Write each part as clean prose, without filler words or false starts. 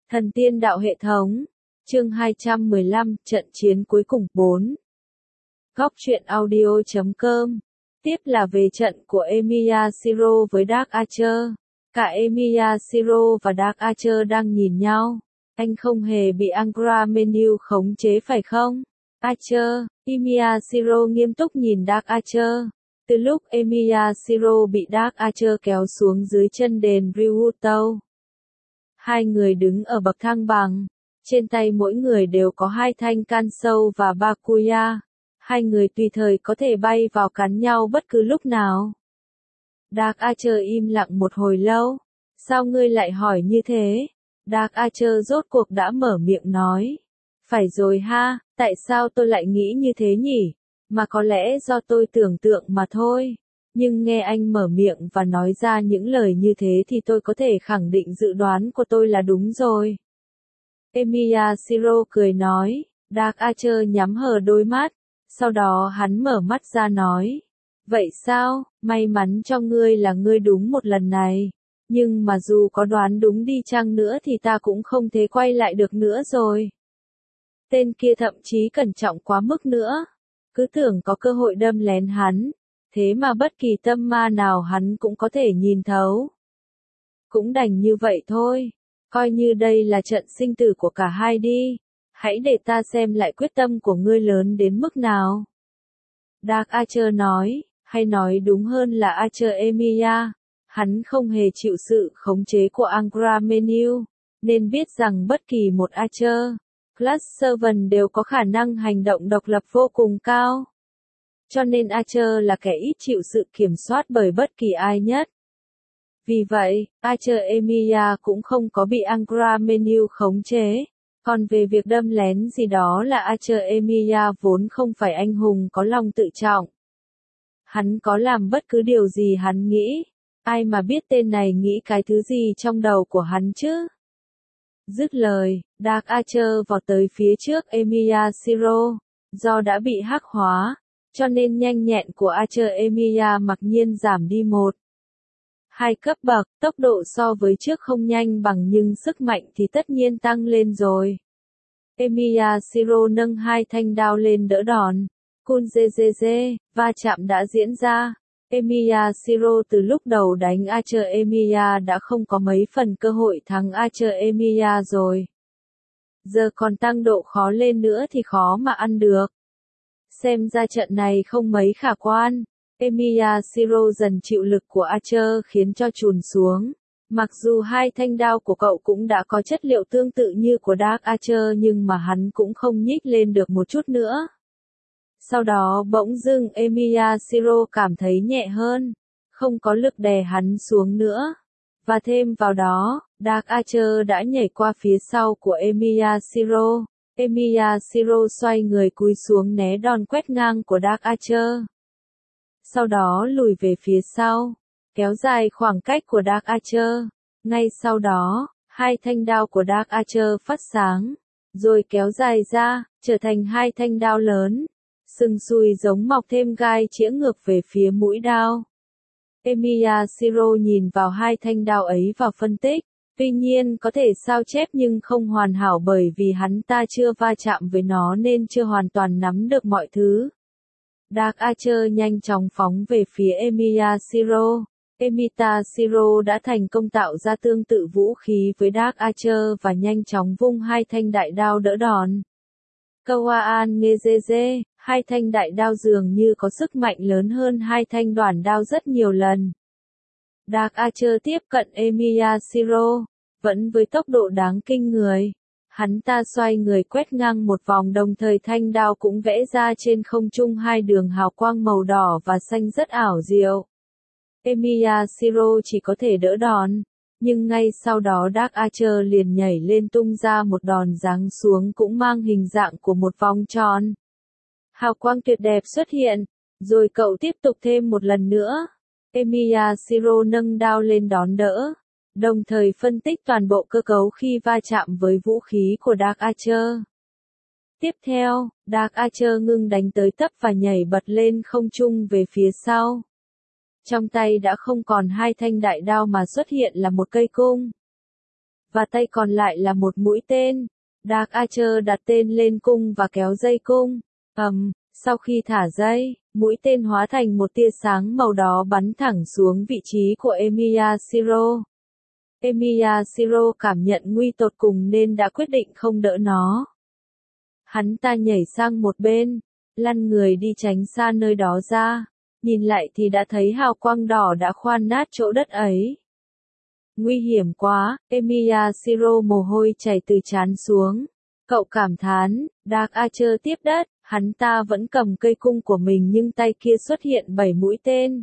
Thần tiên đạo hệ thống. Chương 215, trận chiến cuối cùng 4. Góc truyện audio.com. Tiếp là về trận của Emiya Shiro với Dark Archer. Cả Emiya Shiro và Dark Archer đang nhìn nhau. Anh không hề bị Angra Menu khống chế phải không? Archer, Emiya Shiro nghiêm túc nhìn Dark Archer. Từ lúc Emiya Shiro bị Dark Archer kéo xuống dưới chân đền Ryuto, hai người đứng ở bậc thang bằng. Trên tay mỗi người đều có hai thanh Kansou và Bakuya. Hai người tùy thời có thể bay vào cắn nhau bất cứ lúc nào. Dark Archer im lặng một hồi lâu. Sao ngươi lại hỏi như thế? Dark Archer rốt cuộc đã mở miệng nói. Phải rồi ha, tại sao tôi lại nghĩ như thế nhỉ? Mà có lẽ do tôi tưởng tượng mà thôi. Nhưng nghe anh mở miệng và nói ra những lời như thế thì tôi có thể khẳng định dự đoán của tôi là đúng rồi. Emiya Shiro cười nói. Dark Archer nhắm hờ đôi mắt. Sau đó hắn mở mắt ra nói. Vậy sao, may mắn cho ngươi là ngươi đúng một lần này. Nhưng mà dù có đoán đúng đi chăng nữa thì ta cũng không thể quay lại được nữa rồi. Tên kia thậm chí cẩn trọng quá mức nữa. Cứ tưởng có cơ hội đâm lén hắn. Thế mà bất kỳ tâm ma nào hắn cũng có thể nhìn thấu. Cũng đành như vậy thôi. Coi như đây là trận sinh tử của cả hai đi. Hãy để ta xem lại quyết tâm của ngươi lớn đến mức nào. Dark Archer nói, hay nói đúng hơn là Archer Emiya. Hắn không hề chịu sự khống chế của Angra Menu, nên biết rằng bất kỳ một Archer, Class Servant đều có khả năng hành động độc lập vô cùng cao. Cho nên Archer là kẻ ít chịu sự kiểm soát bởi bất kỳ ai nhất. Vì vậy, Archer Emiya cũng không có bị Angra Menu khống chế. Còn về việc đâm lén gì đó là Archer Emiya vốn không phải anh hùng có lòng tự trọng. Hắn có làm bất cứ điều gì hắn nghĩ. Ai mà biết tên này nghĩ cái thứ gì trong đầu của hắn chứ? Dứt lời, Dark Archer vọt tới phía trước Emiya Shiro. Do đã bị hắc hóa, cho nên nhanh nhẹn của Archer Emiya mặc nhiên giảm đi 2 cấp bậc. Tốc độ so với trước không nhanh bằng nhưng sức mạnh thì tất nhiên tăng lên rồi. Emiya Shiro nâng hai thanh đao lên đỡ đòn. Kunzeze, va chạm đã diễn ra. Emiya Shiro từ lúc đầu đánh Archer Emiya đã không có mấy phần cơ hội thắng Archer Emiya rồi. Giờ còn tăng độ khó lên nữa thì khó mà ăn được. Xem ra trận này không mấy khả quan. Emiya Shiro dần chịu lực của Archer khiến cho chùn xuống. Mặc dù hai thanh đao của cậu cũng đã có chất liệu tương tự như của Dark Archer nhưng mà hắn cũng không nhích lên được một chút nữa. Sau đó bỗng dưng Emiya Shiro cảm thấy nhẹ hơn, không có lực đè hắn xuống nữa. Và thêm vào đó, Dark Archer đã nhảy qua phía sau của Emiya Shiro. Emiya Shiro xoay người cúi xuống né đòn quét ngang của Dark Archer. Sau đó lùi về phía sau, kéo dài khoảng cách của Dark Archer. Ngay sau đó, hai thanh đao của Dark Archer phát sáng, rồi kéo dài ra, trở thành hai thanh đao lớn. Sừng sùi giống mọc thêm gai chĩa ngược về phía mũi đao. Emiya Shiro nhìn vào hai thanh đao ấy và phân tích. Tuy nhiên có thể sao chép nhưng không hoàn hảo bởi vì hắn ta chưa va chạm với nó nên chưa hoàn toàn nắm được mọi thứ. Dark Archer nhanh chóng phóng về phía Emiya Shiro. Emiya Shiro đã thành công tạo ra tương tự vũ khí với Dark Archer và nhanh chóng vung hai thanh đại đao đỡ đòn. Kawaan Ngezeze, hai thanh đại đao dường như có sức mạnh lớn hơn hai thanh đoản đao rất nhiều lần. Dark Archer tiếp cận Emiya Shiro, vẫn với tốc độ đáng kinh người. Hắn ta xoay người quét ngang một vòng đồng thời thanh đao cũng vẽ ra trên không trung hai đường hào quang màu đỏ và xanh rất ảo diệu. Emiya Shiro chỉ có thể đỡ đòn, nhưng ngay sau đó Dark Archer liền nhảy lên tung ra một đòn giáng xuống cũng mang hình dạng của một vòng tròn. Hào quang tuyệt đẹp xuất hiện, rồi cậu tiếp tục thêm một lần nữa. Emiya Shiro nâng đao lên đón đỡ, đồng thời phân tích toàn bộ cơ cấu khi va chạm với vũ khí của Dark Archer. Tiếp theo, Dark Archer ngưng đánh tới tấp và nhảy bật lên không trung về phía sau. Trong tay đã không còn hai thanh đại đao mà xuất hiện là một cây cung. và tay còn lại là một mũi tên. Dark Archer đặt tên lên cung và kéo dây cung. Sau khi thả dây, mũi tên hóa thành một tia sáng màu đỏ bắn thẳng xuống vị trí của Emiya Shiro. Emiya Shiro cảm nhận nguy tột cùng nên đã quyết định không đỡ nó. Hắn ta nhảy sang một bên, lăn người đi tránh xa nơi đó ra. Nhìn lại thì đã thấy hào quang đỏ đã khoan nát chỗ đất ấy. Nguy hiểm quá, Emiya Shiro mồ hôi chảy từ trán xuống. Cậu cảm thán, Dark Archer tiếp đất, hắn ta vẫn cầm cây cung của mình nhưng tay kia xuất hiện 7 mũi tên.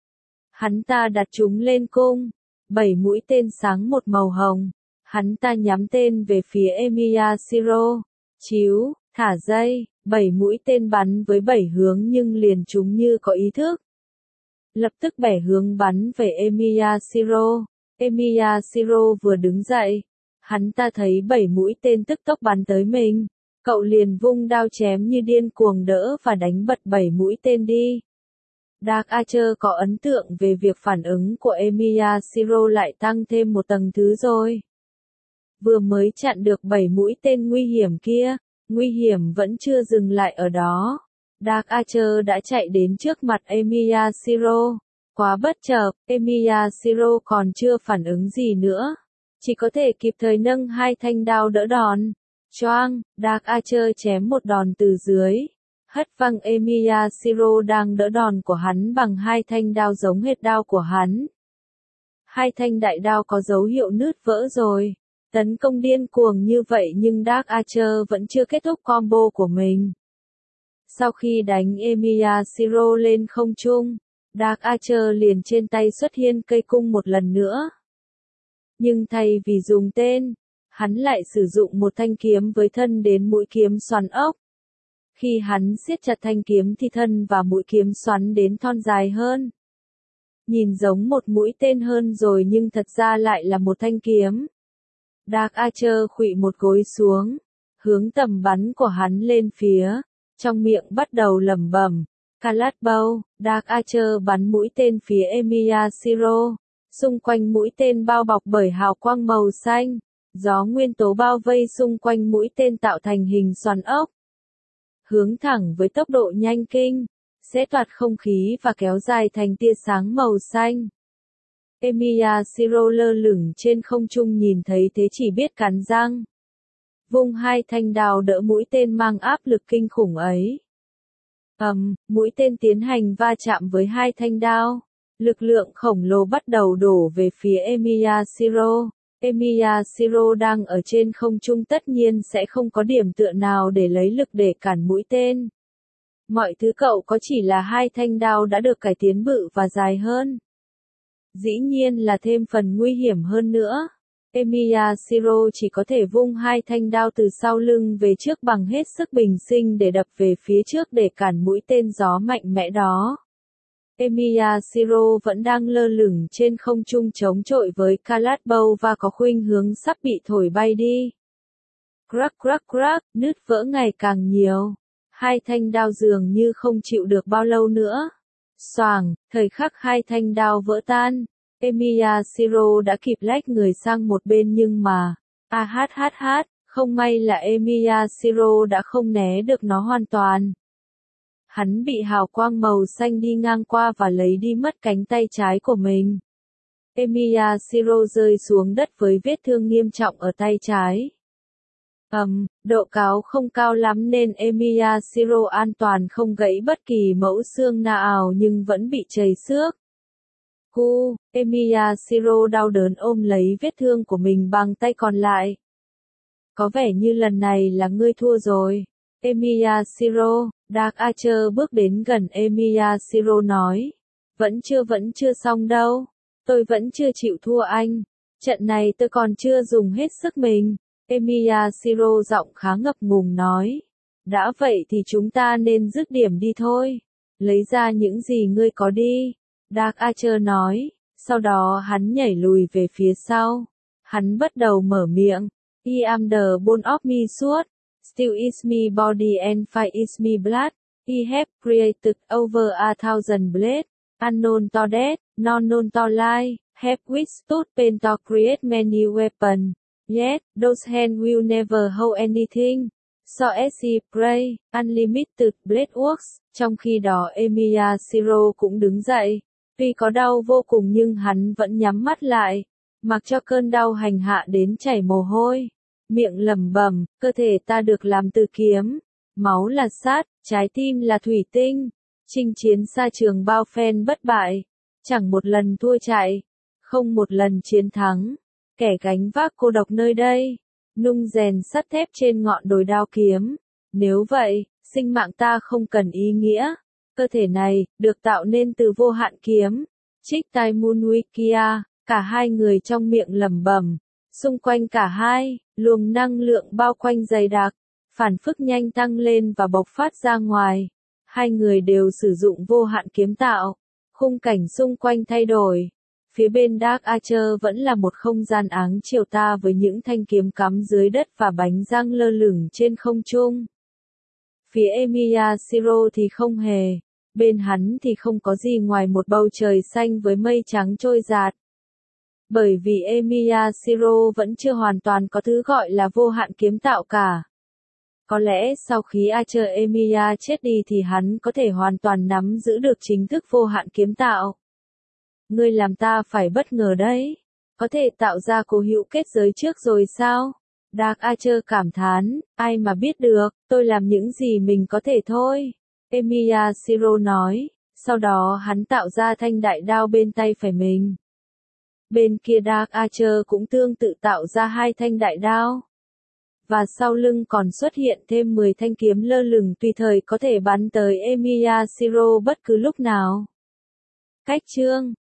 Hắn ta đặt chúng lên cung, 7 mũi tên sáng một màu hồng. Hắn ta nhắm tên về phía Emiya Shiro. Chíu, thả dây, 7 mũi tên bắn với 7 hướng nhưng liền chúng như có ý thức. Lập tức bẻ hướng bắn về Emiya Shiro. Emiya Shiro vừa đứng dậy, hắn ta thấy 7 mũi tên tức tốc bắn tới mình. Cậu liền vung đao chém như điên cuồng đỡ và đánh bật 7 mũi tên đi. Dark Archer có ấn tượng về việc phản ứng của Emiya Shiro lại tăng thêm một tầng thứ rồi. Vừa mới chặn được 7 mũi tên nguy hiểm kia, nguy hiểm vẫn chưa dừng lại ở đó. Dark Archer đã chạy đến trước mặt Emiya Shiro. Quá bất chợt, Emiya Shiro còn chưa phản ứng gì nữa. Chỉ có thể kịp thời nâng 2 thanh đao đỡ đòn. Choang, Dark Archer chém một đòn từ dưới. Hất văng Emiya Shiro đang đỡ đòn của hắn bằng 2 thanh đao giống hệt đao của hắn. 2 thanh đại đao có dấu hiệu nứt vỡ rồi. Tấn công điên cuồng như vậy nhưng Dark Archer vẫn chưa kết thúc combo của mình. Sau khi đánh Emiya Shiro lên không trung, Dark Archer liền trên tay xuất hiện cây cung một lần nữa. Nhưng thay vì dùng tên, hắn lại sử dụng một thanh kiếm với thân đến mũi kiếm xoắn ốc. Khi hắn siết chặt thanh kiếm thì thân và mũi kiếm xoắn đến thon dài hơn. Nhìn giống một mũi tên hơn rồi nhưng thật ra lại là một thanh kiếm. Dark Archer khuỵu một gối xuống, hướng tầm bắn của hắn lên phía, trong miệng bắt đầu lẩm bẩm. Calat Bow, Dark Archer bắn mũi tên phía Emiya Shiro. Xung quanh mũi tên bao bọc bởi hào quang màu xanh. Gió nguyên tố bao vây xung quanh mũi tên tạo thành hình xoắn ốc. Hướng thẳng với tốc độ nhanh kinh, xé toạc không khí và kéo dài thành tia sáng màu xanh. Emiya Shiro lơ lửng trên không trung nhìn thấy thế chỉ biết cắn răng. Vung 2 thanh đao đỡ mũi tên mang áp lực kinh khủng ấy. Mũi tên tiến hành va chạm với 2 thanh đao. Lực lượng khổng lồ bắt đầu đổ về phía Emiya Shiro. Emiya Shiro đang ở trên không trung tất nhiên sẽ không có điểm tựa nào để lấy lực để cản mũi tên. Mọi thứ cậu có chỉ là 2 thanh đao đã được cải tiến bự và dài hơn. Dĩ nhiên là thêm phần nguy hiểm hơn nữa. Emiya Shiro chỉ có thể vung 2 thanh đao từ sau lưng về trước bằng hết sức bình sinh để đập về phía trước để cản mũi tên gió mạnh mẽ đó. Emiya Shiro vẫn đang lơ lửng trên không trung chống chọi với Calat Bow và có khuynh hướng sắp bị thổi bay đi. Crack crack crack, nứt vỡ ngày càng nhiều. 2 thanh đao dường như không chịu được bao lâu nữa. Xoàng, thời khắc 2 thanh đao vỡ tan. Emiya Shiro đã kịp lách người sang một bên nhưng mà, không may là Emiya Shiro đã không né được nó hoàn toàn. Hắn bị hào quang màu xanh đi ngang qua và lấy đi mất cánh tay trái của mình. Emiya Shiro rơi xuống đất với vết thương nghiêm trọng ở tay trái. Độ cao không cao lắm nên Emiya Shiro an toàn không gãy bất kỳ mẫu xương nào nhưng vẫn bị chảy xước. Emiya Shiro đau đớn ôm lấy vết thương của mình bằng tay còn lại. Có vẻ như lần này là ngươi thua rồi. Emiya Shiro, Dark Archer bước đến gần Emiya Shiro nói. Vẫn chưa xong đâu. Tôi vẫn chưa chịu thua anh. Trận này tôi còn chưa dùng hết sức mình. Emiya Shiro giọng khá ngập ngùng nói. Đã vậy thì chúng ta nên dứt điểm đi thôi. Lấy ra những gì ngươi có đi. Dark Archer nói. Sau đó hắn nhảy lùi về phía sau. Hắn bắt đầu mở miệng. I am the bone of me sword. Still is me body and fight is me blood. I have created over 1,000 blades. Unknown to death, non known to life. Have withstood pain to create many weapons. Yet, those hands will never hold anything. So as he pray, Unlimited Blade Works. Trong khi đó Emiya Shiro cũng đứng dậy. Tuy có đau vô cùng nhưng hắn vẫn nhắm mắt lại. Mặc cho cơn đau hành hạ đến chảy mồ hôi. Miệng lẩm bẩm, cơ thể ta được làm từ kiếm. Máu là sắt, trái tim là thủy tinh. Chinh chiến xa trường bao phen bất bại. Chẳng một lần thua chạy. Không một lần chiến thắng. Kẻ gánh vác cô độc nơi đây. Nung rèn sắt thép trên ngọn đồi đao kiếm. Nếu vậy, sinh mạng ta không cần ý nghĩa. Cơ thể này, được tạo nên từ vô hạn kiếm. Trích tai Munwikia, cả hai người trong miệng lẩm bẩm. Xung quanh cả hai, luồng năng lượng bao quanh dày đặc. Phản phức nhanh tăng lên và bộc phát ra ngoài. Hai người đều sử dụng vô hạn kiếm tạo. Khung cảnh xung quanh thay đổi. Phía bên Dark Archer vẫn là một không gian áng chiều ta với những thanh kiếm cắm dưới đất và bánh răng lơ lửng trên không trung. Phía Emiya Shiro thì không hề. Bên hắn thì không có gì ngoài một bầu trời xanh với mây trắng trôi dạt. Bởi vì Emiya Shiro vẫn chưa hoàn toàn có thứ gọi là vô hạn kiếm tạo cả. Có lẽ sau khi Archer Emiya chết đi thì hắn có thể hoàn toàn nắm giữ được chính thức vô hạn kiếm tạo. Ngươi làm ta phải bất ngờ đấy. Có thể tạo ra cố hữu kết giới trước rồi sao? Dark Archer cảm thán, ai mà biết được, tôi làm những gì mình có thể thôi. Emiya Shiro nói, sau đó hắn tạo ra thanh đại đao bên tay phải mình. Bên kia Dark Archer cũng tương tự tạo ra hai thanh đại đao. Và sau lưng còn xuất hiện thêm 10 thanh kiếm lơ lửng tùy thời có thể bắn tới Emiya Shiro bất cứ lúc nào. Cách chương